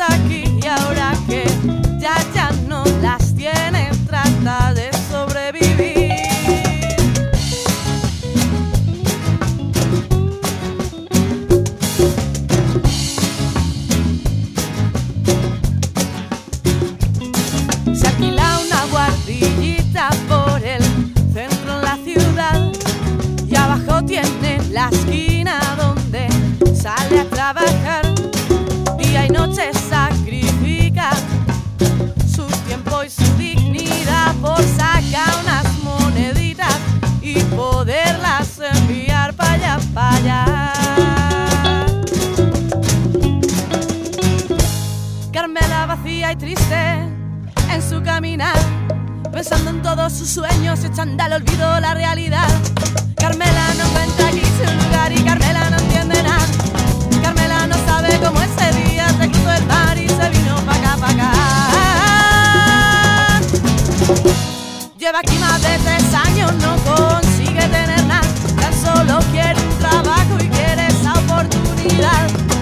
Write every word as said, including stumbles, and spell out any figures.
está aquí y ahora que ya ya no las tiene, trata de sobrevivir. Se alquila una guardillita por el centro en la ciudad y abajo tiene la esquina donde sale a trabajar. Día y noche sacrifica su tiempo y su dignidad por sacar unas moneditas y poderlas enviar para allá, para allá. Carmela vacía y triste en su caminar, pensando en todos sus sueños, echando al olvido la realidad. Carmela no encuentra aquí su lugar y Carmela no entiende nada. Carmela no sabe cómo ese día se cruzó el mar y se vino pa' acá, pa' acá. Lleva aquí más de tres años, no consigue tener nada. Tan solo quiere un trabajo y quiere esa oportunidad.